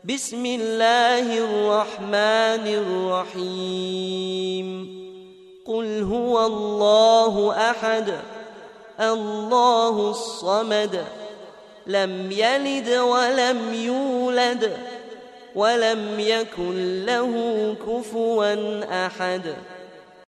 بسم الله الرحمن الرحيم قل هو الله أحد الله الصمد لم يلد ولم يولد ولم يكن له كفوا أحد